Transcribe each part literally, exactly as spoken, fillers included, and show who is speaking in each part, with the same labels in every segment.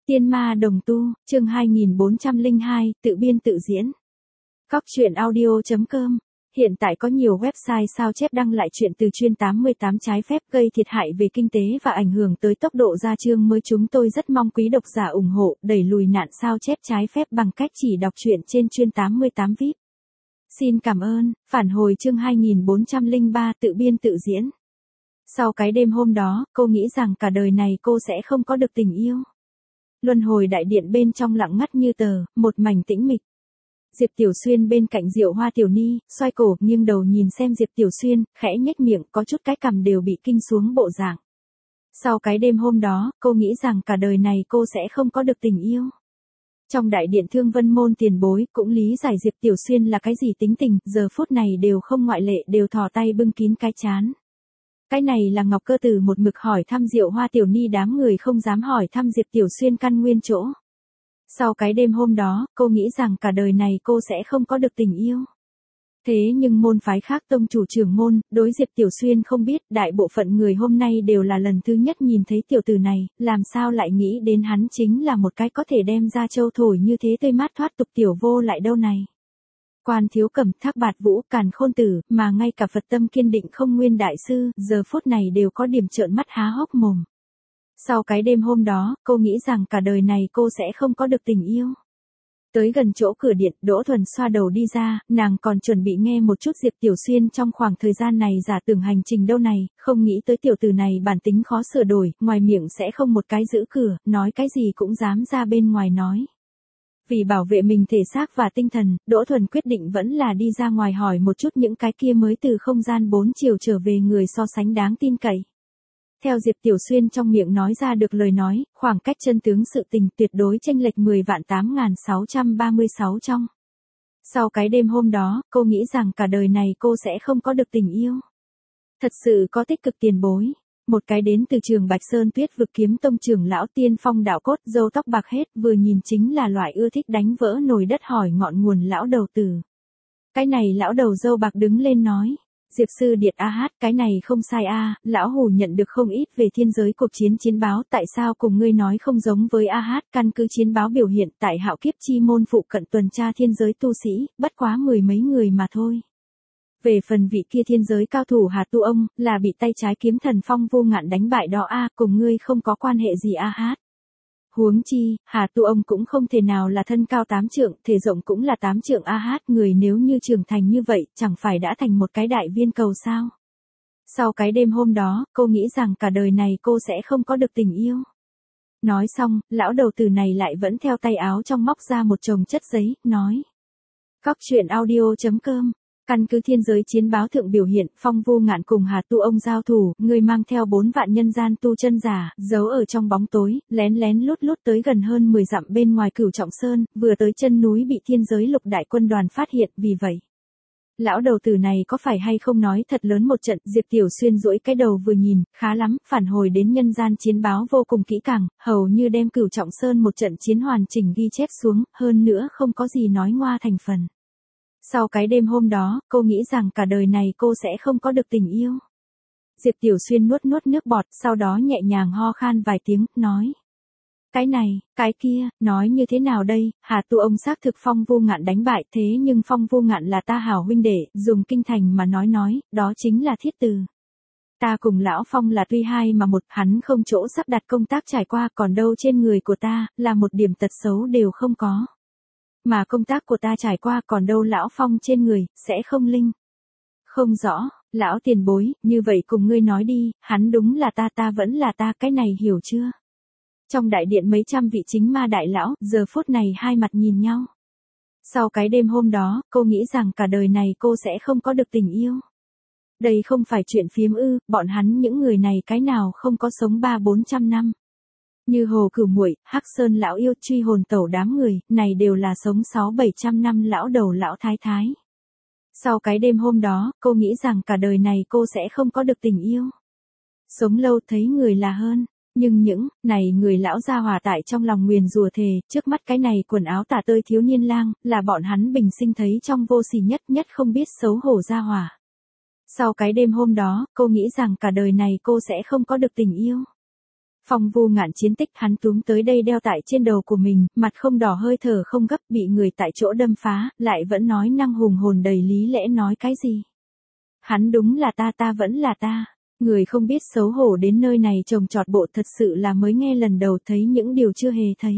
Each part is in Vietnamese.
Speaker 1: Tiên ma đồng tu, chương hai nghìn bốn trăm lẻ hai, tự biên tự diễn. Cóc truyện audio chấm com. Hiện tại có nhiều website sao chép đăng lại chuyện từ chuyên tám mươi tám trái phép gây thiệt hại về kinh tế và ảnh hưởng tới tốc độ ra chương mới. Chúng tôi rất mong quý độc giả ủng hộ, đẩy lùi nạn sao chép trái phép bằng cách chỉ đọc truyện trên chuyên tám mươi tám vi ai pi. Xin cảm ơn. Phản hồi chương hai nghìn bốn trăm lẻ ba, tự biên tự diễn. Sau cái đêm hôm đó, cô nghĩ rằng cả đời này cô sẽ không có được tình yêu. Luân hồi đại điện bên trong lặng ngắt như tờ, một mảnh tĩnh mịch. Diệp Tiểu Xuyên bên cạnh Diệu Hoa Tiểu Ni, xoay cổ, nghiêng đầu nhìn xem Diệp Tiểu Xuyên, khẽ nhếch miệng, có chút cái cằm đều bị kinh xuống bộ dạng. Sau cái đêm hôm đó, cô nghĩ rằng cả đời này cô sẽ không có được tình yêu. Trong đại điện Thương Vân môn tiền bối cũng lý giải Diệp Tiểu Xuyên là cái gì tính tình, giờ phút này đều không ngoại lệ đều thò tay bưng kín cái trán. Cái này là Ngọc Cơ Tử một mực hỏi thăm Diệu Hoa Tiểu Ni, đám người không dám hỏi thăm Diệp Tiểu Xuyên căn nguyên chỗ. Sau cái đêm hôm đó, cô nghĩ rằng cả đời này cô sẽ không có được tình yêu. Thế nhưng môn phái khác tông chủ trưởng môn, đối Diệp Tiểu Xuyên không biết, đại bộ phận người hôm nay đều là lần thứ nhất nhìn thấy tiểu tử này, làm sao lại nghĩ đến hắn chính là một cái có thể đem ra châu thổi như thế tươi mát thoát tục tiểu vô lại đâu này. Quan Thiếu Cẩm, Thác Bạt Vũ, Càn Khôn Tử, mà ngay cả Phật tâm kiên định không nguyên đại sư, giờ phút này đều có điểm trợn mắt há hốc mồm. Sau cái đêm hôm đó, cô nghĩ rằng cả đời này cô sẽ không có được tình yêu. Tới gần chỗ cửa điện, Đỗ Thuần xoa đầu đi ra, nàng còn chuẩn bị nghe một chút Diệp Tiểu Xuyên trong khoảng thời gian này giả tưởng hành trình đâu này, không nghĩ tới tiểu tử này bản tính khó sửa đổi, ngoài miệng sẽ không một cái giữ cửa, nói cái gì cũng dám ra bên ngoài nói. Vì bảo vệ mình thể xác và tinh thần, Đỗ Thuần quyết định vẫn là đi ra ngoài hỏi một chút những cái kia mới từ không gian bốn chiều trở về người so sánh đáng tin cậy. Theo Diệp Tiểu Xuyên trong miệng nói ra được lời nói, khoảng cách chân tướng sự tình tuyệt đối chênh lệch mười vạn tám nghìn sáu trăm ba mươi sáu trong. Sau cái đêm hôm đó, cô nghĩ rằng cả đời này cô sẽ không có được tình yêu. Thật sự có tích cực tiền bối. Một cái đến từ trường Bạch Sơn Tuyết Vực Kiếm Tông trưởng lão tiên phong đạo cốt, râu tóc bạc hết, vừa nhìn chính là loại ưa thích đánh vỡ nồi đất hỏi ngọn nguồn lão đầu tử. Cái này lão đầu râu bạc đứng lên nói. Diệp sư điệt a hát, cái này không sai a, lão hủ nhận được không ít về thiên giới cuộc chiến chiến báo, tại sao cùng ngươi nói không giống với a hát, căn cứ chiến báo biểu hiện tại Hạo Kiếp chi môn phụ cận tuần tra thiên giới tu sĩ, bất quá mười mấy người mà thôi. Về phần vị kia thiên giới cao thủ Hà Tu ông, là bị tay trái kiếm thần Phong Vô Ngạn đánh bại đó a, cùng ngươi không có quan hệ gì a hát. Huống chi, Hà Tu ông cũng không thể nào là thân cao tám trượng, thể rộng cũng là tám trượng a hát, người nếu như trưởng thành như vậy, chẳng phải đã thành một cái đại viên cầu sao. Sau cái đêm hôm đó, cô nghĩ rằng cả đời này cô sẽ không có được tình yêu. Nói xong, lão đầu tử này lại vẫn theo tay áo trong móc ra một chồng chất giấy, nói. Cóc truyện audio chấm com. Căn cứ thiên giới chiến báo thượng biểu hiện, Phong Vô Ngạn cùng Hà Tu ông giao thủ, người mang theo bốn vạn nhân gian tu chân giả, giấu ở trong bóng tối, lén lén lút lút tới gần hơn mười dặm bên ngoài Cửu Trọng Sơn, vừa tới chân núi bị thiên giới lục đại quân đoàn phát hiện, vì vậy. Lão đầu tử này có phải hay không nói thật lớn một trận, Diệp Tiểu Xuyên duỗi cái đầu vừa nhìn, khá lắm, phản hồi đến nhân gian chiến báo vô cùng kỹ càng, hầu như đem Cửu Trọng Sơn một trận chiến hoàn chỉnh ghi chép xuống, hơn nữa không có gì nói ngoa thành phần. Sau cái đêm hôm đó, cô nghĩ rằng cả đời này cô sẽ không có được tình yêu. Diệp Tiểu Xuyên nuốt nuốt nước bọt, sau đó nhẹ nhàng ho khan vài tiếng, nói. Cái này, cái kia, nói như thế nào đây, Hà Tu ông xác thực Phong Vô Ngạn đánh bại, thế nhưng Phong Vô Ngạn là ta hảo huynh đệ, dùng kinh thành mà nói nói, đó chính là thiết từ. Ta cùng lão Phong là tuy hai mà một, hắn không chỗ sắp đặt công tác trải qua, còn đâu trên người của ta, là một điểm tật xấu đều không có. Mà công tác của ta trải qua còn đâu lão Phong trên người, sẽ không linh. Không rõ, lão tiền bối, như vậy cùng ngươi nói đi, hắn đúng là ta ta vẫn là ta, cái này hiểu chưa? Trong đại điện mấy trăm vị chính ma đại lão, giờ phút này hai mặt nhìn nhau. Sau cái đêm hôm đó, cô nghĩ rằng cả đời này cô sẽ không có được tình yêu. Đây không phải chuyện phiếm ư, bọn hắn những người này cái nào không có sống ba bốn trăm năm. Như Hồ Cửu Muội, Hắc Sơn lão yêu, Truy Hồn Tẩu đám người, này đều là sống sáu bảy trăm năm lão đầu lão thái thái. Sau cái đêm hôm đó, cô nghĩ rằng cả đời này cô sẽ không có được tình yêu. Sống lâu thấy người là hơn, nhưng những này người lão gia hòa tại trong lòng nguyền rủa thề, trước mắt cái này quần áo tả tơi thiếu niên lang, là bọn hắn bình sinh thấy trong vô sỉ nhất nhất không biết xấu hổ gia hòa. Sau cái đêm hôm đó, cô nghĩ rằng cả đời này cô sẽ không có được tình yêu. Phong vu ngạn chiến tích hắn túm tới đây đeo tại trên đầu của mình, mặt không đỏ hơi thở không gấp bị người tại chỗ đâm phá, lại vẫn nói năng hùng hồn đầy lý lẽ nói cái gì. Hắn đúng là ta ta vẫn là ta. Người không biết xấu hổ đến nơi này trồng trọt bộ thật sự là mới nghe lần đầu thấy những điều chưa hề thấy.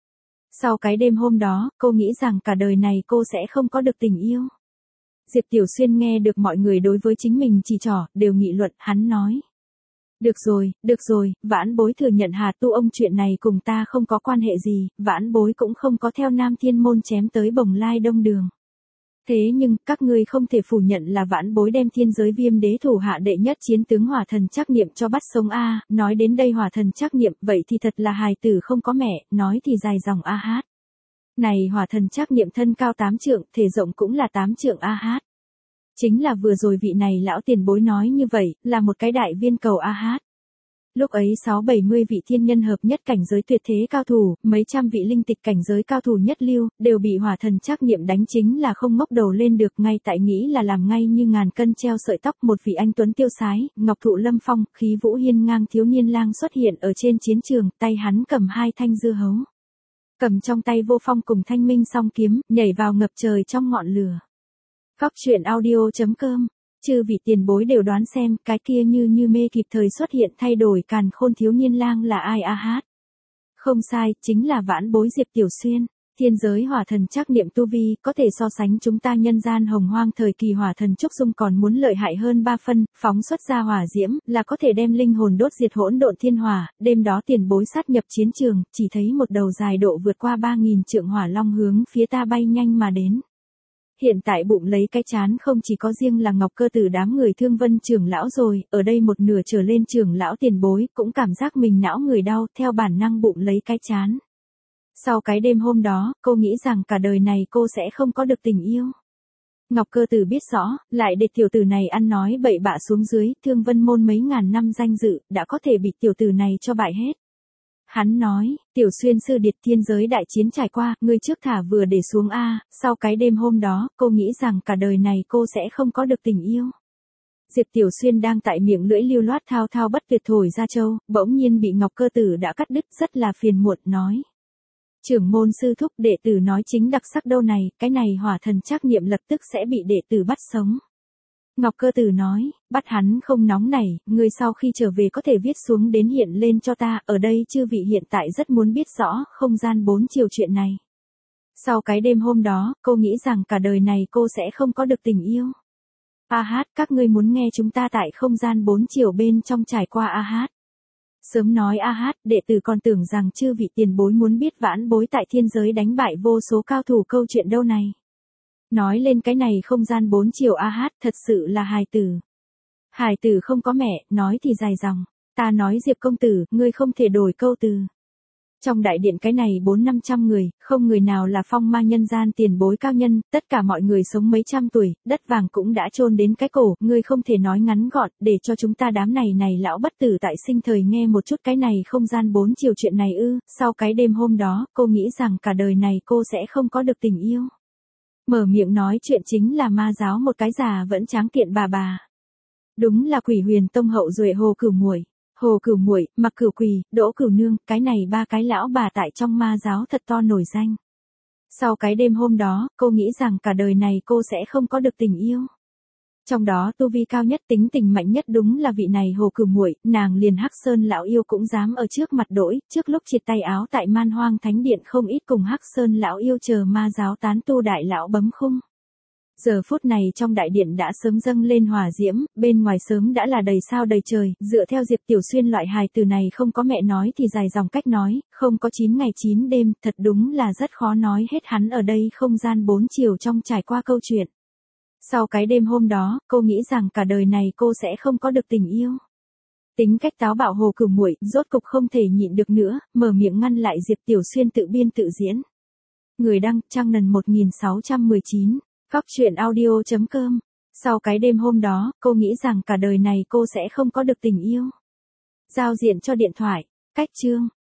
Speaker 1: Sau cái đêm hôm đó, cô nghĩ rằng cả đời này cô sẽ không có được tình yêu. Diệp Tiểu Xuyên nghe được mọi người đối với chính mình chỉ trỏ, đều nghị luận, hắn nói. Được rồi, được rồi, vãn bối thừa nhận Hà Tu ông chuyện này cùng ta không có quan hệ gì, vãn bối cũng không có theo Nam Thiên Môn chém tới Bồng Lai Đông Đường. Thế nhưng, các ngươi không thể phủ nhận là vãn bối đem thiên giới Viêm Đế thủ hạ đệ nhất chiến tướng Hỏa Thần Trắc Niệm cho bắt sống a, nói đến đây Hỏa Thần Trắc Niệm, vậy thì thật là hài tử không có mẹ, nói thì dài dòng a hát. Này Hỏa Thần Trắc Niệm thân cao tám trượng, thể rộng cũng là tám trượng a hát. Chính là vừa rồi vị này lão tiền bối nói như vậy, là một cái đại viên cầu a hát. Lúc ấy sáu bảy mươi vị thiên nhân hợp nhất cảnh giới tuyệt thế cao thủ, mấy trăm vị linh tịch cảnh giới cao thủ nhất lưu, đều bị Hỏa Thần Trắc Niệm đánh chính là không ngóc đầu lên được, ngay tại nghĩ là làm ngay như ngàn cân treo sợi tóc. Một vị anh tuấn tiêu sái, ngọc thụ lâm phong, khí vũ hiên ngang thiếu niên lang xuất hiện ở trên chiến trường, tay hắn cầm hai thanh dưa hấu. Cầm trong tay vô phong cùng thanh minh song kiếm, nhảy vào ngập trời trong ngọn lửa. Góc truyện audio chấm com. Chư vị tiền bối đều đoán xem, cái kia như như mê kịp thời xuất hiện thay đổi càn khôn thiếu niên lang là ai a hát. Không sai, chính là vãn bối Diệp Tiểu Xuyên. Thiên giới Hỏa Thần Trắc Niệm tu vi, có thể so sánh chúng ta nhân gian hồng hoang thời kỳ Hỏa Thần Trúc Dung còn muốn lợi hại hơn ba phân, phóng xuất ra hỏa diễm, là có thể đem linh hồn đốt diệt hỗn độn thiên hỏa. Đêm đó tiền bối sát nhập chiến trường, chỉ thấy một đầu dài độ vượt qua ba nghìn trượng hỏa long hướng phía ta bay nhanh mà đến. Hiện tại bụng lấy cái chán không chỉ có riêng là Ngọc Cơ Tử đám người Thương Vân trưởng lão rồi, ở đây một nửa trở lên trưởng lão tiền bối cũng cảm giác mình não người đau, theo bản năng bụng lấy cái chán. Sau cái đêm hôm đó, cô nghĩ rằng cả đời này cô sẽ không có được tình yêu. Ngọc Cơ Tử biết rõ, lại để tiểu tử này ăn nói bậy bạ xuống dưới, Thương Vân môn mấy ngàn năm danh dự, đã có thể bị tiểu tử này cho bại hết. Hắn nói, Tiểu Xuyên sư điệt thiên giới đại chiến trải qua, ngươi trước thả vừa để xuống a. Sau cái đêm hôm đó, cô nghĩ rằng cả đời này cô sẽ không có được tình yêu. Diệp Tiểu Xuyên đang tại miệng lưỡi lưu loát thao thao bất tuyệt thổi ra châu, bỗng nhiên bị Ngọc Cơ Tử đã cắt đứt, rất là phiền muộn nói. Trưởng môn sư thúc, đệ tử nói chính đặc sắc đâu này, cái này Hỏa Thần Trắc Niệm lập tức sẽ bị đệ tử bắt sống. Ngọc Cơ Tử nói, bắt hắn không nóng này, người sau khi trở về có thể viết xuống đến hiện lên cho ta, ở đây chư vị hiện tại rất muốn biết rõ không gian bốn chiều chuyện này. Sau cái đêm hôm đó, cô nghĩ rằng cả đời này cô sẽ không có được tình yêu. A hát, các ngươi muốn nghe chúng ta tại không gian bốn chiều bên trong trải qua a hát. Sớm nói a hát, đệ tử còn tưởng rằng chư vị tiền bối muốn biết vãn bối tại thiên giới đánh bại vô số cao thủ câu chuyện đâu này. Nói lên cái này không gian bốn chiều a hát, thật sự là hài tử. Hài tử không có mẹ, nói thì dài dòng. Ta nói Diệp công tử, ngươi không thể đổi câu từ. Trong đại điện cái này bốn năm trăm người, không người nào là phong ma nhân gian tiền bối cao nhân, tất cả mọi người sống mấy trăm tuổi, đất vàng cũng đã chôn đến cái cổ, ngươi không thể nói ngắn gọn, để cho chúng ta đám này này lão bất tử tại sinh thời nghe một chút cái này không gian bốn chiều chuyện này ư. Sau cái đêm hôm đó, cô nghĩ rằng cả đời này cô sẽ không có được tình yêu. Mở miệng nói chuyện chính là ma giáo một cái già vẫn tráng kiện bà bà. Đúng là Quỷ Huyền Tông hậu duệ Hồ Cửu Muội, Hồ Cửu Muội, Mặc Cửu Quỳ, Đỗ Cửu Nương, cái này ba cái lão bà tại trong ma giáo thật to nổi danh. Sau cái đêm hôm đó, cô nghĩ rằng cả đời này cô sẽ không có được tình yêu. Trong đó tu vi cao nhất, tính tình mạnh nhất đúng là vị này Hồ Cửu Muội, nàng liền Hắc Sơn lão yêu cũng dám ở trước mặt đỗi, trước lúc triệt tay áo tại Man Hoang Thánh Điện không ít cùng Hắc Sơn lão yêu chờ ma giáo tán tu đại lão bấm khung. Giờ phút này trong đại điện đã sớm dâng lên hỏa diễm, bên ngoài sớm đã là đầy sao đầy trời, dựa theo Diệp Tiểu Xuyên loại hài từ này không có mẹ nói thì dài dòng cách nói, không có chín ngày chín đêm, thật đúng là rất khó nói hết hắn ở đây không gian bốn chiều trong trải qua câu chuyện. Sau cái đêm hôm đó, cô nghĩ rằng cả đời này cô sẽ không có được tình yêu. Tính cách táo bạo Hồ Cửu Muội rốt cục không thể nhịn được nữa, mở miệng ngăn lại Diệp Tiểu Xuyên tự biên tự diễn. Người đăng, Trang Nần một nghìn sáu trăm mười chín, Góc truyện audio chấm com. Sau cái đêm hôm đó, cô nghĩ rằng cả đời này cô sẽ không có được tình yêu. Giao diện cho điện thoại, cách chương.